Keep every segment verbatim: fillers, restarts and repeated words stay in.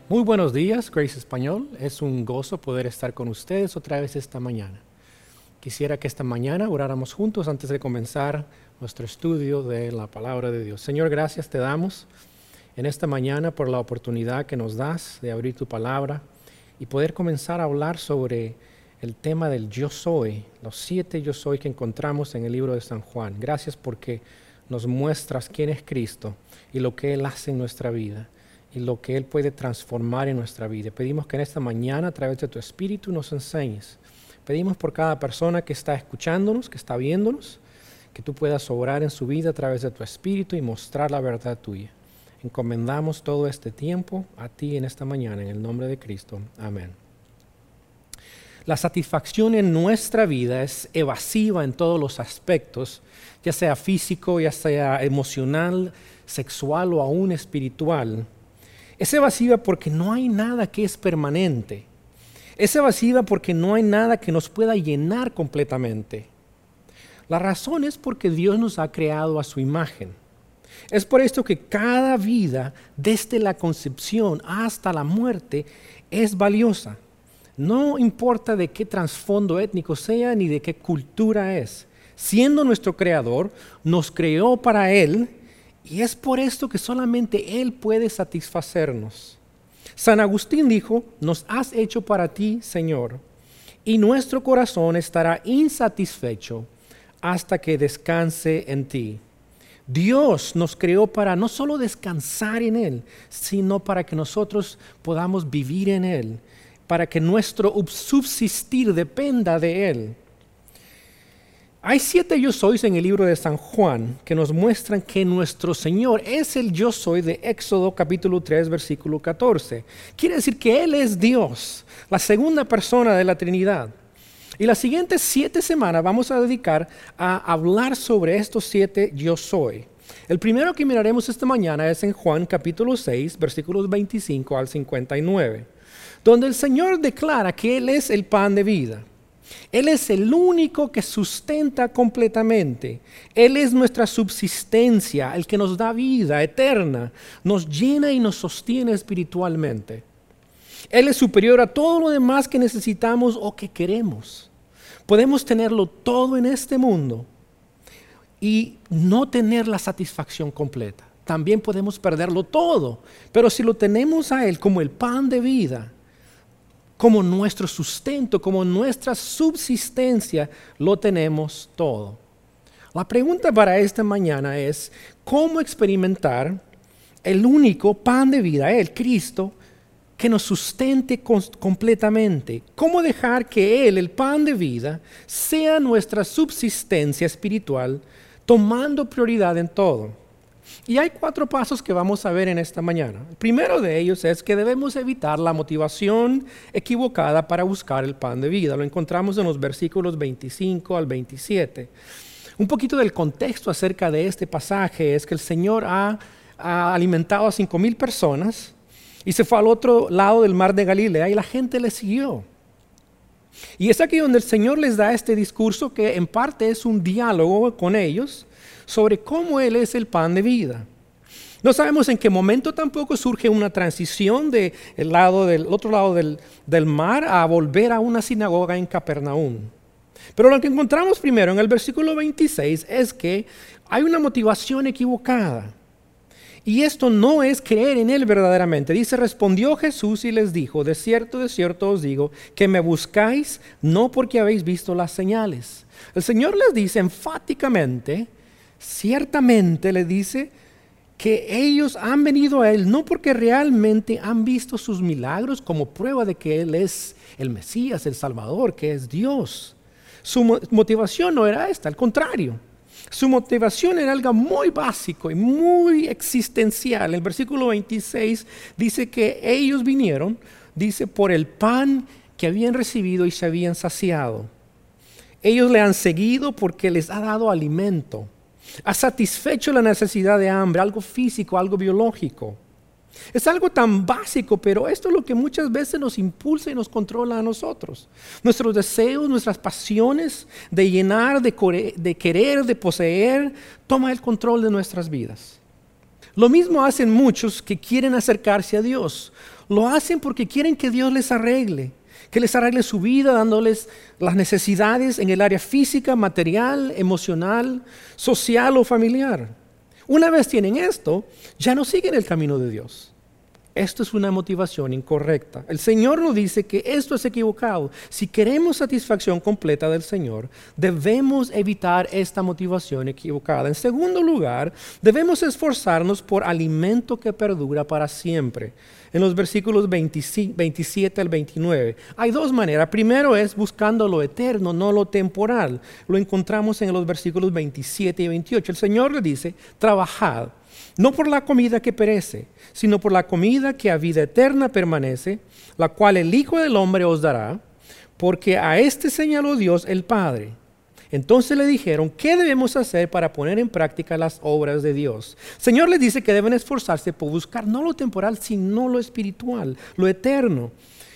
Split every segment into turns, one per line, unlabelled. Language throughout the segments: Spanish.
Muy buenos días, Grace Español. Es un gozo poder estar con ustedes otra vez esta mañana. Quisiera que esta mañana oráramos juntos antes de comenzar nuestro estudio de la palabra de Dios. Señor, gracias te damos en esta mañana por la oportunidad que nos das de abrir tu palabra y poder comenzar a hablar sobre el tema del yo soy, los siete yo soy que encontramos en el libro de San Juan. Gracias porque nos muestras quién es Cristo y lo que Él hace en nuestra vida y lo que Él puede transformar en nuestra vida. Pedimos que en esta mañana, a través de tu Espíritu, nos enseñes. Pedimos por cada persona que está escuchándonos, que está viéndonos, que tú puedas obrar en su vida a través de tu Espíritu y mostrar la verdad tuya. Encomendamos todo este tiempo a ti en esta mañana, en el nombre de Cristo. Amén. La satisfacción en nuestra vida es evasiva en todos los aspectos, ya sea físico, ya sea emocional, sexual o aún espiritual. Es evasiva porque no hay nada que es permanente. Es evasiva porque no hay nada que nos pueda llenar completamente. La razón es porque Dios nos ha creado a su imagen. Es por esto que cada vida, desde la concepción hasta la muerte, es valiosa. No importa de qué trasfondo étnico sea ni de qué cultura es. Siendo nuestro creador, nos creó para Él. Y es por esto que solamente Él puede satisfacernos. San Agustín dijo, nos has hecho para ti, Señor, y nuestro corazón estará insatisfecho hasta que descanse en ti. Dios nos creó para no solo descansar en Él, sino para que nosotros podamos vivir en Él, para que nuestro subsistir dependa de Él. Hay siete yo sois en el libro de San Juan que nos muestran que nuestro Señor es el yo soy de Éxodo capítulo tres versículo catorce. Quiere decir que Él es Dios, la segunda persona de la Trinidad. Y las siguientes siete semanas vamos a dedicar a hablar sobre estos siete yo soy. El primero que miraremos esta mañana es en Juan capítulo seis versículos veinticinco al cincuenta y nueve, donde el Señor declara que Él es el pan de vida. Él es el único que sustenta completamente. Él es nuestra subsistencia, el que nos da vida eterna, nos llena y nos sostiene espiritualmente. Él es superior a todo lo demás que necesitamos o que queremos. Podemos tenerlo todo en este mundo y no tener la satisfacción completa. También podemos perderlo todo, pero si lo tenemos a Él como el pan de vida, como nuestro sustento, como nuestra subsistencia, lo tenemos todo. La pregunta para esta mañana es, ¿cómo experimentar el único pan de vida, el Cristo, que nos sustente completamente? ¿Cómo dejar que Él, el pan de vida, sea nuestra subsistencia espiritual, tomando prioridad en todo? Y hay cuatro pasos que vamos a ver en esta mañana. El primero de ellos es que debemos evitar la motivación equivocada para buscar el pan de vida. Lo encontramos en los versículos veinticinco al veintisiete. Un poquito del contexto acerca de este pasaje es que el Señor ha, ha alimentado a cinco mil personas y se fue al otro lado del mar de Galilea y la gente le siguió. Y es aquí donde el Señor les da este discurso que en parte es un diálogo con ellos sobre cómo Él es el pan de vida. No sabemos en qué momento tampoco surge una transición del lado del otro lado del, del mar a volver a una sinagoga en Capernaum. Pero lo que encontramos primero en el versículo veintiséis es que hay una motivación equivocada. Y esto no es creer en Él verdaderamente. Dice, respondió Jesús y les dijo, de cierto, de cierto os digo, que me buscáis no porque habéis visto las señales. El Señor les dice enfáticamente, ciertamente le dice que ellos han venido a Él no porque realmente han visto sus milagros como prueba de que Él es el Mesías, el Salvador, que es Dios. Su motivación no era esta, al contrario. Su motivación era algo muy básico y muy existencial. El versículo veintiséis dice que ellos vinieron, dice, por el pan que habían recibido y se habían saciado. Ellos le han seguido porque les ha dado alimento. Ha satisfecho la necesidad de hambre, algo físico, algo biológico. Es algo tan básico, pero esto es lo que muchas veces nos impulsa y nos controla a nosotros. Nuestros deseos, nuestras pasiones de llenar, de, core- de querer, de poseer, toma el control de nuestras vidas. Lo mismo hacen muchos que quieren acercarse a Dios. Lo hacen porque quieren que Dios les arregle, que les arregle su vida, dándoles las necesidades en el área física, material, emocional, social o familiar. Una vez tienen esto, ya no siguen el camino de Dios. Esto es una motivación incorrecta. El Señor nos dice que esto es equivocado. Si queremos satisfacción completa del Señor, debemos evitar esta motivación equivocada. En segundo lugar, debemos esforzarnos por alimento que perdura para siempre. En los versículos veintisiete al veintinueve, hay dos maneras. Primero es buscando lo eterno, no lo temporal. Lo encontramos en los versículos veintisiete y veintiocho. El Señor le dice, trabajad. No por la comida que perece, sino por la comida que a vida eterna permanece, la cual el Hijo del Hombre os dará, porque a este señaló Dios el Padre. Entonces le dijeron, ¿qué debemos hacer para poner en práctica las obras de Dios? El Señor les dice que deben esforzarse por buscar no lo temporal, sino lo espiritual, lo eterno.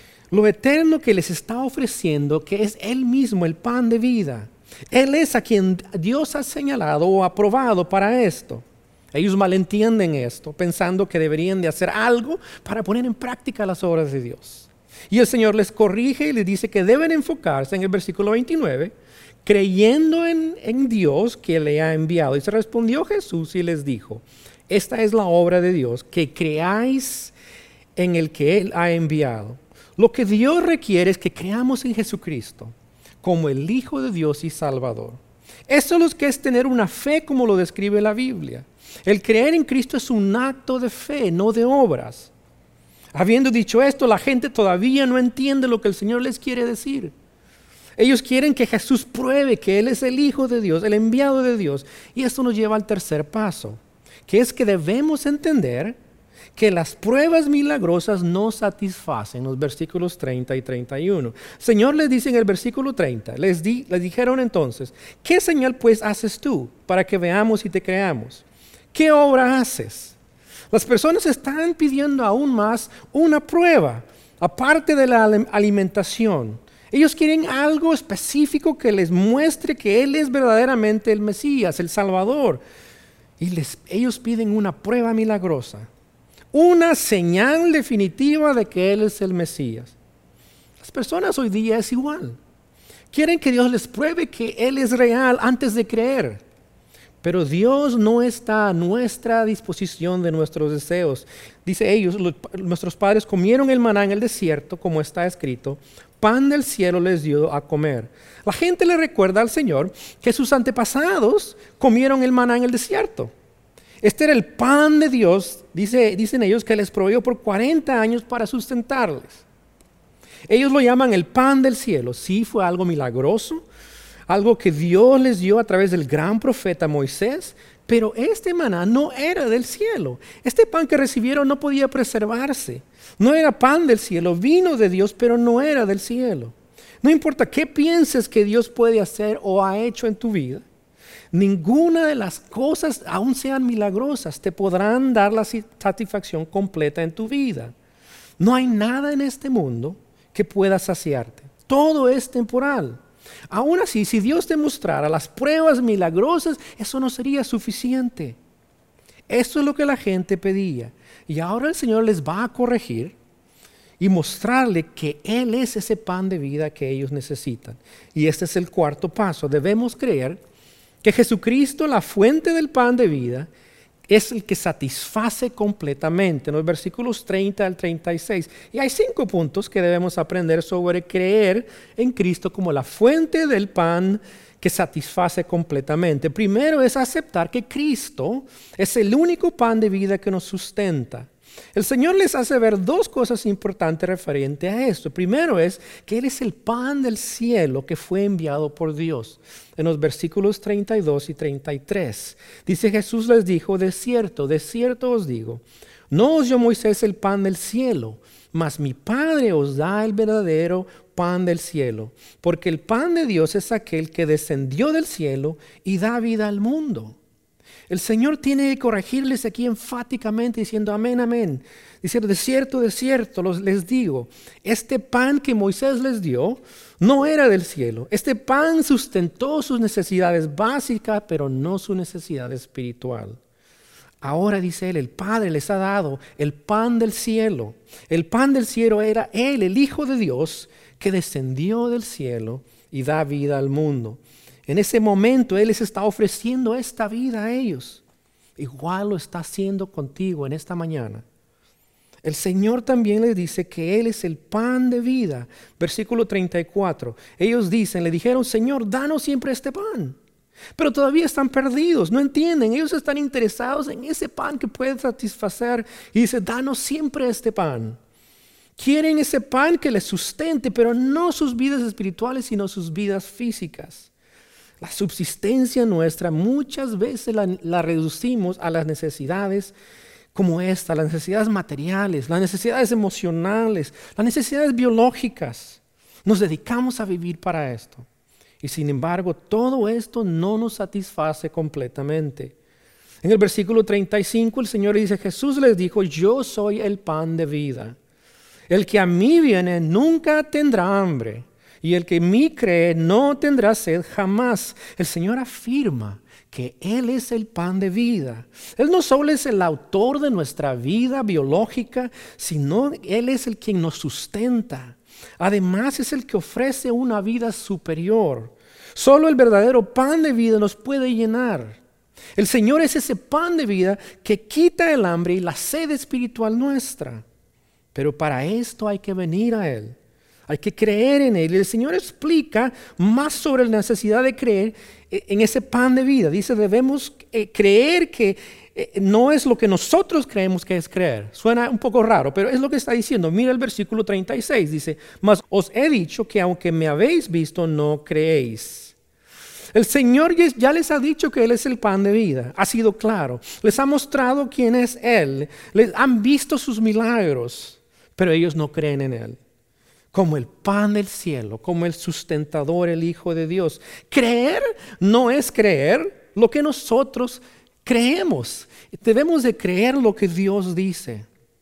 Lo eterno que les está ofreciendo, que es Él mismo, el pan de vida. Él es a quien Dios ha señalado o aprobado para esto. Ellos malentienden esto, pensando que deberían de hacer algo para poner en práctica las obras de Dios. Y el Señor les corrige y les dice que deben enfocarse en el versículo veintinueve, creyendo en, en Dios que le ha enviado. Y se respondió Jesús y les dijo, esta es la obra de Dios, que creáis en el que Él ha enviado. Lo que Dios requiere es que creamos en Jesucristo como el Hijo de Dios y Salvador. Eso es lo que es tener una fe como lo describe la Biblia. El creer en Cristo es un acto de fe, no de obras. Habiendo dicho esto, la gente todavía no entiende lo que el Señor les quiere decir. Ellos quieren que Jesús pruebe que Él es el Hijo de Dios, el enviado de Dios. Y esto nos lleva al tercer paso, que es que debemos entender que las pruebas milagrosas no satisfacen. Los versículos treinta y treinta y uno. El Señor les dice en el versículo treinta, les, di, les dijeron entonces, ¿qué señal pues haces tú para que veamos y te creamos? ¿Qué obra haces? Las personas están pidiendo aún más una prueba, aparte de la alimentación. Ellos quieren algo específico que les muestre que Él es verdaderamente el Mesías, el Salvador. Y les, ellos piden una prueba milagrosa, una señal definitiva de que Él es el Mesías. Las personas hoy día es igual. Quieren que Dios les pruebe que Él es real antes de creer. Pero Dios no está a nuestra disposición de nuestros deseos. Dice ellos, los, nuestros padres comieron el maná en el desierto, como está escrito, pan del cielo les dio a comer. La gente le recuerda al Señor que sus antepasados comieron el maná en el desierto. Este era el pan de Dios, dice, dicen ellos, que les proveyó por cuarenta años para sustentarles. Ellos lo llaman el pan del cielo. Sí, fue algo milagroso, algo que Dios les dio a través del gran profeta Moisés, pero este maná no era del cielo. Este pan que recibieron no podía preservarse. No era pan del cielo, vino de Dios, pero no era del cielo. No importa qué pienses que Dios puede hacer o ha hecho en tu vida, ninguna de las cosas, aun sean milagrosas, te podrán dar la satisfacción completa en tu vida. No hay nada en este mundo que pueda saciarte. Todo es temporal. Aún así, si Dios te mostrara las pruebas milagrosas, eso no sería suficiente. Eso es lo que la gente pedía. Y ahora el Señor les va a corregir y mostrarle que Él es ese pan de vida que ellos necesitan. Y este es el cuarto paso. Debemos creer que Jesucristo, la fuente del pan de vida, es el que satisface completamente. En los versículos treinta al treinta y seis. Y hay cinco puntos que debemos aprender sobre creer en Cristo como la fuente del pan que satisface completamente. Primero es aceptar que Cristo es el único pan de vida que nos sustenta. El Señor les hace ver dos cosas importantes referente a esto. Primero es que Él es el pan del cielo que fue enviado por Dios. En los versículos treinta y dos y treinta y tres. Dice Jesús les dijo, de cierto, de cierto os digo, no os dio Moisés el pan del cielo, mas mi Padre os da el verdadero pan del cielo. Porque el pan de Dios es aquel que descendió del cielo y da vida al mundo. El Señor tiene que corregirles aquí enfáticamente diciendo amén, amén. Diciendo de cierto, de cierto, los, les digo, este pan que Moisés les dio no era del cielo. Este pan sustentó sus necesidades básicas, pero no su necesidad espiritual. Ahora, dice él, el Padre les ha dado el pan del cielo. El pan del cielo era él, el Hijo de Dios, que descendió del cielo y da vida al mundo. En ese momento él les está ofreciendo esta vida a ellos. Igual lo está haciendo contigo en esta mañana. El Señor también les dice que Él es el pan de vida. Versículo treinta y cuatro. Ellos dicen, le dijeron, Señor, danos siempre este pan. Pero todavía están perdidos, no entienden. Ellos están interesados en ese pan que puede satisfacer. Y dice, danos siempre este pan. Quieren ese pan que les sustente, pero no sus vidas espirituales, sino sus vidas físicas. La subsistencia nuestra muchas veces la, la reducimos a las necesidades como esta, las necesidades materiales, las necesidades emocionales, las necesidades biológicas. Nos dedicamos a vivir para esto. Y sin embargo, todo esto no nos satisface completamente. En el versículo treinta y cinco, el Señor dice, Jesús les dijo, yo soy el pan de vida. El que a mí viene nunca tendrá hambre, y el que en mí cree no tendrá sed jamás. El Señor afirma que Él es el pan de vida. Él no solo es el autor de nuestra vida biológica, sino Él es el quien nos sustenta. Además es el que ofrece una vida superior. Solo el verdadero pan de vida nos puede llenar. El Señor es ese pan de vida que quita el hambre y la sed espiritual nuestra. Pero para esto hay que venir a Él. Hay que creer en Él. Y el Señor explica más sobre la necesidad de creer en ese pan de vida. Dice, debemos creer que no es lo que nosotros creemos que es creer. Suena un poco raro, pero es lo que está diciendo. Mira el versículo treinta y seis. Dice, mas os he dicho que aunque me habéis visto, no creéis. El Señor ya les ha dicho que Él es el pan de vida. Ha sido claro. Les ha mostrado quién es Él. Les han visto sus milagros, pero ellos no creen en Él. Como el pan del cielo, como el sustentador, el Hijo de Dios. Creer no es creer lo que nosotros creemos. Debemos de creer lo que Dios dice.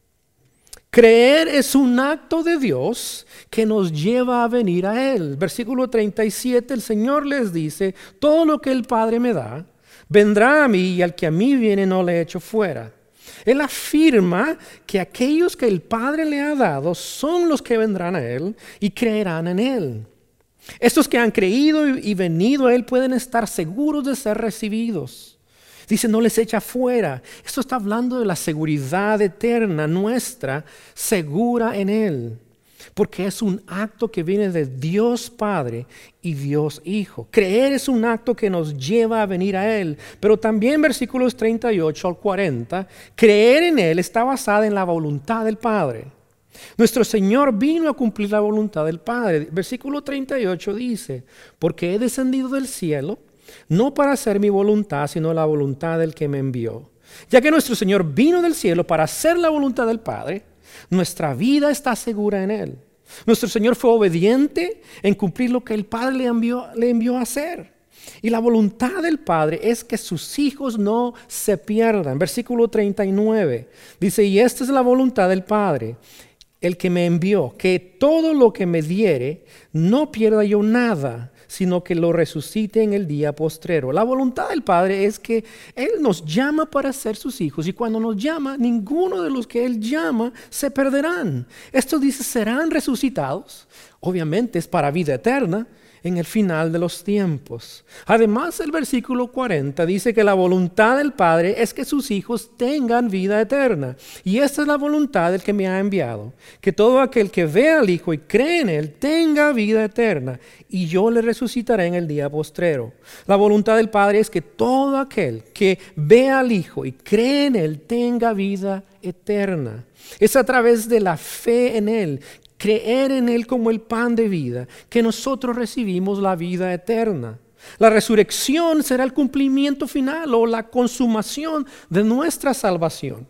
Creer es un acto de Dios que nos lleva a venir a Él. Versículo treinta y siete, el Señor les dice, todo lo que el Padre me da, vendrá a mí y al que a mí viene no le echo fuera. Él afirma que aquellos que el Padre le ha dado son los que vendrán a Él y creerán en Él. Estos que han creído y venido a Él pueden estar seguros de ser recibidos. Dice, no les echa fuera. Esto está hablando de la seguridad eterna nuestra, segura en Él. Porque es un acto que viene de Dios Padre y Dios Hijo. Creer es un acto que nos lleva a venir a Él. Pero también versículos treinta y ocho al cuarenta, creer en Él está basada en la voluntad del Padre. Nuestro Señor vino a cumplir la voluntad del Padre. Versículo treinta y ocho dice, porque he descendido del cielo, no para hacer mi voluntad, sino la voluntad del que me envió. Ya que nuestro Señor vino del cielo para hacer la voluntad del Padre, nuestra vida está segura en Él. Nuestro Señor fue obediente en cumplir lo que el Padre le envió, le envió a hacer. Y la voluntad del Padre es que sus hijos no se pierdan. Versículo treinta y nueve dice, y esta es la voluntad del Padre, el que me envió, que todo lo que me diere no pierda yo nada, sino que lo resucite en el día postrero. La voluntad del Padre es que Él nos llama para ser sus hijos, y cuando nos llama, ninguno de los que Él llama se perderán. Esto dice, serán resucitados. Obviamente es para vida eterna en el final de los tiempos. Además, el versículo cuarenta dice que la voluntad del Padre es que sus hijos tengan vida eterna. Y esta es la voluntad del que me ha enviado, que todo aquel que vea al Hijo y cree en Él tenga vida eterna, y yo le resucitaré en el día postrero. La voluntad del Padre es que todo aquel que vea al Hijo y cree en Él tenga vida eterna. Es a través de la fe en Él, creer en Él como el pan de vida, que nosotros recibimos la vida eterna. La resurrección será el cumplimiento final o la consumación de nuestra salvación.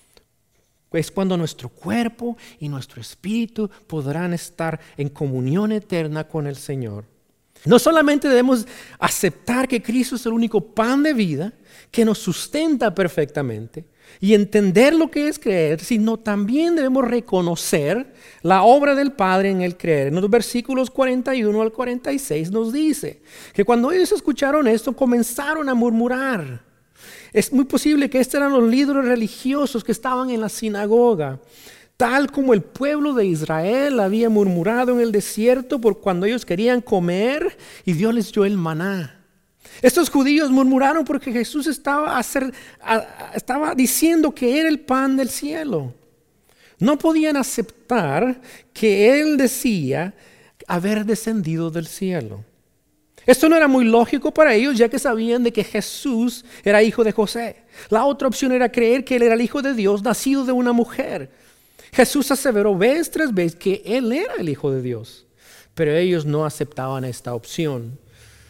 Es cuando nuestro cuerpo y nuestro espíritu podrán estar en comunión eterna con el Señor. No solamente debemos aceptar que Cristo es el único pan de vida que nos sustenta perfectamente y entender lo que es creer, sino también debemos reconocer la obra del Padre en el creer. En los versículos cuarenta y uno al cuarenta y seis nos dice que cuando ellos escucharon esto comenzaron a murmurar. Es muy posible que estos eran los líderes religiosos que estaban en la sinagoga, tal como el pueblo de Israel había murmurado en el desierto por cuando ellos querían comer y Dios les dio el maná. Estos judíos murmuraron porque Jesús estaba, hacer, a, estaba diciendo que era el pan del cielo. No podían aceptar que Él decía haber descendido del cielo. Esto no era muy lógico para ellos, ya que sabían de que Jesús era hijo de José. La otra opción era creer que Él era el hijo de Dios, nacido de una mujer. Jesús aseveró vez tras vez que Él era el hijo de Dios, pero ellos no aceptaban esta opción.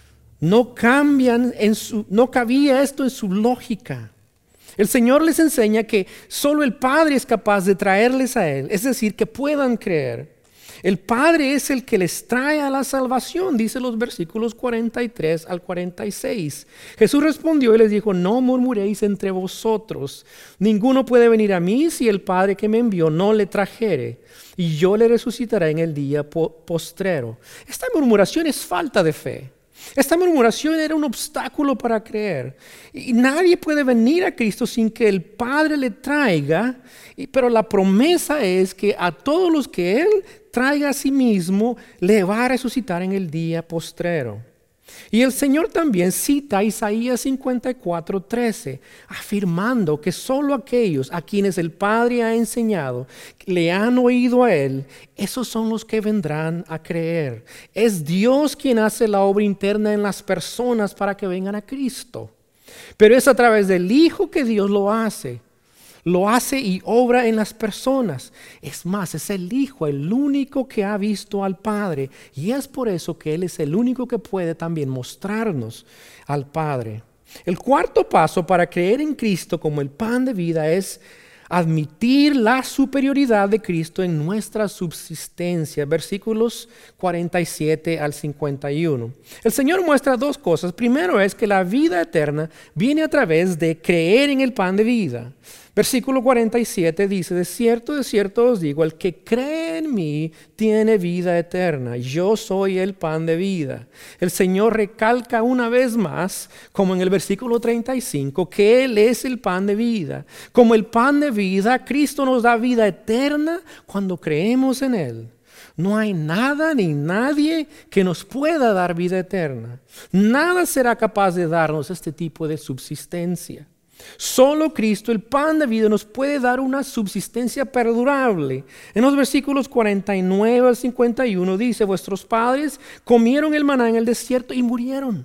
No cambian en su, no cabía esto en su lógica. El Señor les enseña que solo el Padre es capaz de traerles a Él, es decir, que puedan creer. El Padre es el que les trae a la salvación, dice los versículos cuarenta y tres al cuarenta y seis. Jesús respondió y les dijo: no murmuréis entre vosotros. Ninguno puede venir a mí si el Padre que me envió no le trajere, y yo le resucitaré en el día postrero. Esta murmuración es falta de fe. Esta murmuración era un obstáculo para creer. Y nadie puede venir a Cristo sin que el Padre le traiga. Pero la promesa es que a todos los que Él traiga a sí mismo, le va a resucitar en el día postrero. Y el Señor también cita Isaías cincuenta y cuatro, trece, afirmando que solo aquellos a quienes el Padre ha enseñado, le han oído a Él, esos son los que vendrán a creer. Es Dios quien hace la obra interna en las personas para que vengan a Cristo. Pero es a través del Hijo que Dios lo hace. Lo hace y obra en las personas. Es más, es el Hijo el único que ha visto al Padre. Y es por eso que Él es el único que puede también mostrarnos al Padre. El cuarto paso para creer en Cristo como el pan de vida es admitir la superioridad de Cristo en nuestra subsistencia. Versículos cuarenta y siete al cincuenta y uno. El Señor muestra dos cosas. Primero es que la vida eterna viene a través de creer en el pan de vida. Versículo cuarenta y siete dice: de cierto, de cierto os digo, el que cree en mí tiene vida eterna. Yo soy el pan de vida. El Señor recalca una vez más, como en el versículo treinta y cinco, que Él es el pan de vida. Como el pan de vida, Cristo nos da vida eterna cuando creemos en Él. No hay nada ni nadie que nos pueda dar vida eterna. Nada será capaz de darnos este tipo de subsistencia. Solo Cristo, el pan de vida, nos puede dar una subsistencia perdurable. En los versículos cuarenta y nueve al cincuenta y uno dice: vuestros padres comieron el maná en el desierto y murieron.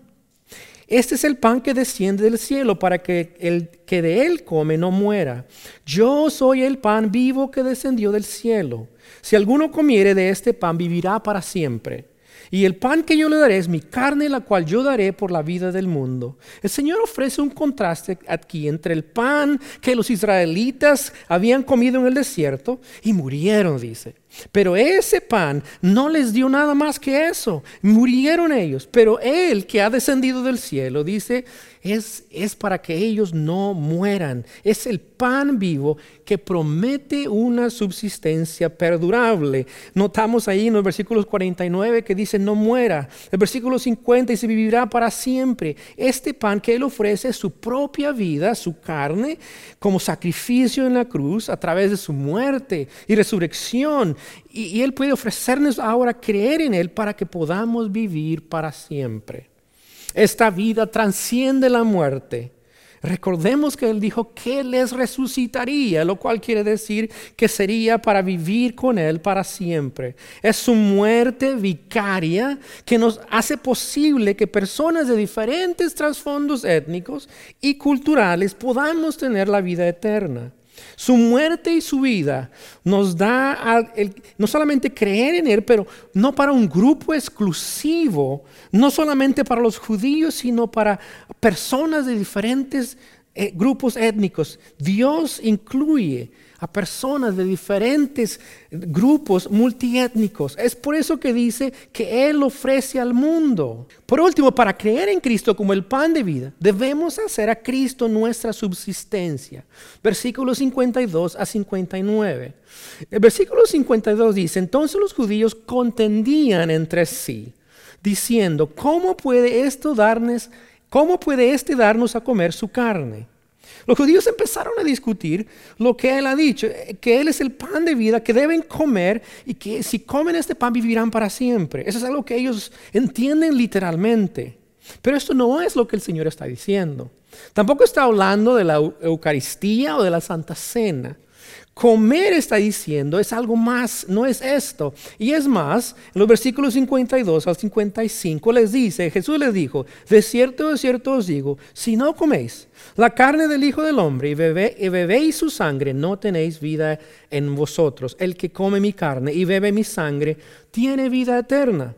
Este es el pan que desciende del cielo para que el que de él come no muera. Yo soy el pan vivo que descendió del cielo. Si alguno comiere de este pan, vivirá para siempre. Y el pan que yo le daré es mi carne, la cual yo daré por la vida del mundo. El Señor ofrece un contraste aquí entre el pan que los israelitas habían comido en el desierto y murieron, dice. Pero ese pan no les dio nada más que eso. Murieron ellos. Pero Él que ha descendido del cielo, dice, es, es para que ellos no mueran. Es el pan vivo que promete una subsistencia perdurable. Notamos ahí en los versículos cuarenta y nueve que dice no muera. El versículo cincuenta dice vivirá para siempre. Este pan que Él ofrece es su propia vida, su carne, como sacrificio en la cruz a través de su muerte y resurrección. Y, y Él puede ofrecernos ahora creer en Él para que podamos vivir para siempre. Esta vida trasciende la muerte. Recordemos que Él dijo que les resucitaría, lo cual quiere decir que sería para vivir con Él para siempre. Es su muerte vicaria que nos hace posible que personas de diferentes trasfondos étnicos y culturales podamos tener la vida eterna. Su muerte y su vida nos da a, el, no solamente creer en Él, pero no para un grupo exclusivo, no solamente para los judíos, sino para personas de diferentes eh, grupos étnicos. Dios incluye a personas de diferentes grupos multiétnicos. Es por eso que dice que Él ofrece al mundo. Por último, para creer en Cristo como el pan de vida, debemos hacer a Cristo nuestra subsistencia. Versículos cincuenta y dos a cincuenta y nueve. El versículo cincuenta y dos dice: entonces los judíos contendían entre sí, diciendo, ¿cómo puede esto darnos, cómo puede este darnos a comer su carne? Los judíos empezaron a discutir lo que Él ha dicho, que Él es el pan de vida, que deben comer y que si comen este pan vivirán para siempre. Eso es algo que ellos entienden literalmente. Pero esto no es lo que el Señor está diciendo. Tampoco está hablando de la Eucaristía o de la Santa Cena. Comer, está diciendo, es algo más, no es esto. Y es más, en los versículos cincuenta y dos al cincuenta y cinco les dice, Jesús les dijo, de cierto, de cierto os digo, si no coméis la carne del Hijo del Hombre y, bebe, y bebéis su sangre, no tenéis vida en vosotros. El que come mi carne y bebe mi sangre, tiene vida eterna.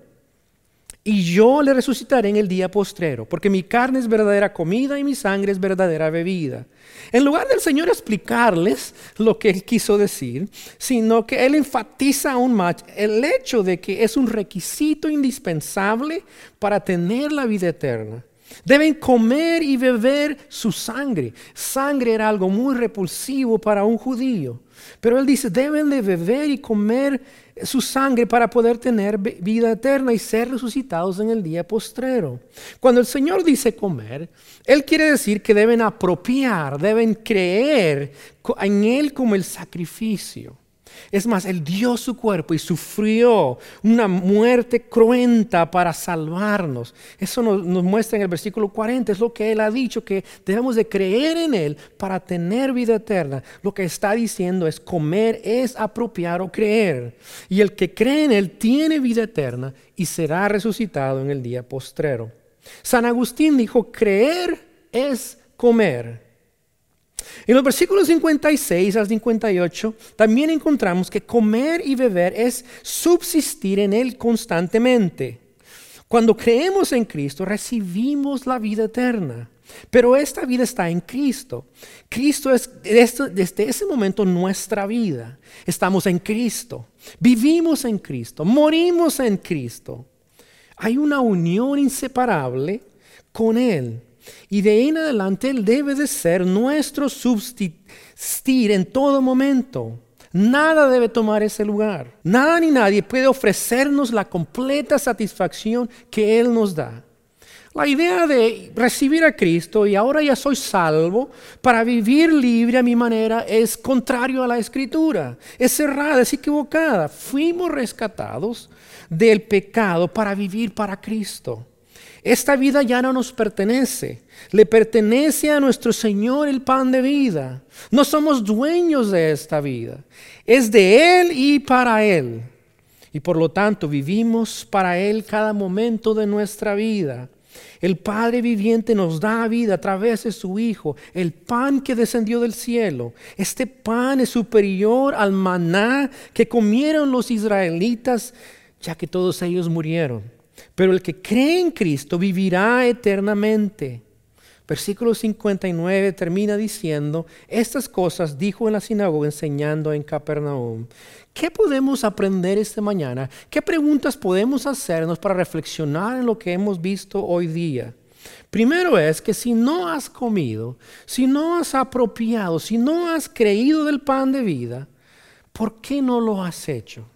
Y yo le resucitaré en el día postrero, porque mi carne es verdadera comida y mi sangre es verdadera bebida. En lugar del Señor explicarles lo que Él quiso decir, sino que Él enfatiza aún más el hecho de que es un requisito indispensable para tener la vida eterna. Deben comer y beber su sangre. Sangre era algo muy repulsivo para un judío. Pero Él dice, deben de beber y comer su sangre para poder tener vida eterna y ser resucitados en el día postrero. Cuando el Señor dice comer, Él quiere decir que deben apropiar, deben creer en Él como el sacrificio. Es más, Él dio su cuerpo y sufrió una muerte cruenta para salvarnos. Eso nos, nos muestra en el versículo cuarenta, es lo que Él ha dicho, que debemos de creer en Él para tener vida eterna. Lo que está diciendo es comer, es apropiar o creer. Y el que cree en Él tiene vida eterna y será resucitado en el día postrero. San Agustín dijo, creer es comer. En los versículos cincuenta y seis al cincuenta y ocho también encontramos que comer y beber es subsistir en Él constantemente. Cuando creemos en Cristo recibimos la vida eterna, pero esta vida está en Cristo. Cristo es desde ese momento nuestra vida. Estamos en Cristo, vivimos en Cristo, morimos en Cristo. Hay una unión inseparable con Él. Y de ahí en adelante Él debe de ser nuestro subsistir en todo momento. Nada debe tomar ese lugar. Nada ni nadie puede ofrecernos la completa satisfacción que Él nos da. La idea de recibir a Cristo y ahora ya soy salvo para vivir libre a mi manera es contrario a la Escritura. Es errada, es equivocada. Fuimos rescatados del pecado para vivir para Cristo. Esta vida ya no nos pertenece, le pertenece a nuestro Señor el pan de vida. No somos dueños de esta vida, es de Él y para Él. Y por lo tanto vivimos para Él cada momento de nuestra vida. El Padre viviente nos da vida a través de su Hijo, el pan que descendió del cielo. Este pan es superior al maná que comieron los israelitas, ya que todos ellos murieron. Pero el que cree en Cristo vivirá eternamente. Versículo cincuenta y nueve termina diciendo, estas cosas dijo en la sinagoga enseñando en Capernaum. ¿Qué podemos aprender esta mañana? ¿Qué preguntas podemos hacernos para reflexionar en lo que hemos visto hoy día? Primero es que si no has comido, si no has apropiado, si no has creído del pan de vida, ¿por qué no lo has hecho?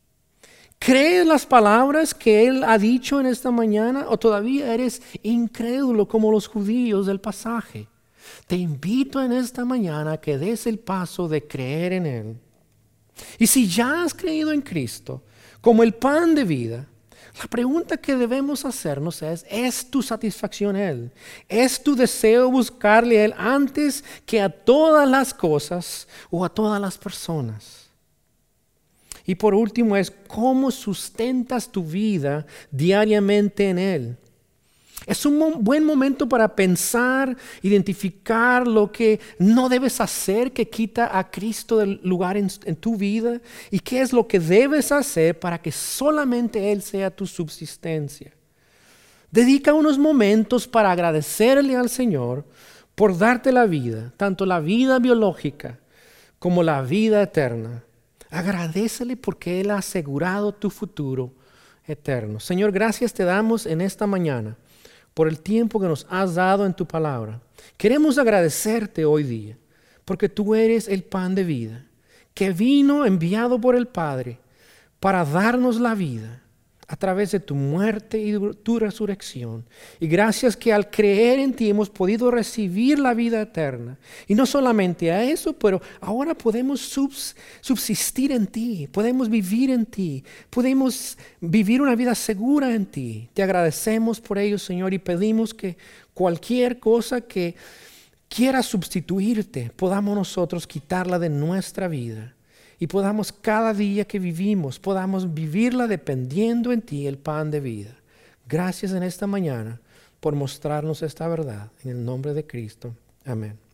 ¿Crees las palabras que Él ha dicho en esta mañana o todavía eres incrédulo como los judíos del pasaje? Te invito en esta mañana a que des el paso de creer en Él. Y si ya has creído en Cristo como el pan de vida, la pregunta que debemos hacernos es, ¿es tu satisfacción Él? ¿Es tu deseo buscarle a Él antes que a todas las cosas o a todas las personas? Y por último es, ¿cómo sustentas tu vida diariamente en Él? Es un mo- buen momento para pensar, identificar lo que no debes hacer que quita a Cristo del lugar en, en tu vida y qué es lo que debes hacer para que solamente Él sea tu subsistencia. Dedica unos momentos para agradecerle al Señor por darte la vida, tanto la vida biológica como la vida eterna. Agradécele porque Él ha asegurado tu futuro eterno. Señor, gracias te damos en esta mañana por el tiempo que nos has dado en tu palabra. Queremos agradecerte hoy día porque tú eres el pan de vida que vino enviado por el Padre para darnos la vida. a través de tu muerte y tu resurrección. Y gracias que al creer en ti hemos podido recibir la vida eterna. Y no solamente a eso, pero ahora podemos subs, subsistir en ti, podemos vivir en ti, podemos vivir una vida segura en ti. Te agradecemos por ello, Señor, y pedimos que cualquier cosa que quiera sustituirte, podamos nosotros quitarla de nuestra vida. Y podamos cada día que vivimos, podamos vivirla dependiendo en ti, el pan de vida. Gracias en esta mañana por mostrarnos esta verdad. En el nombre de Cristo. Amén.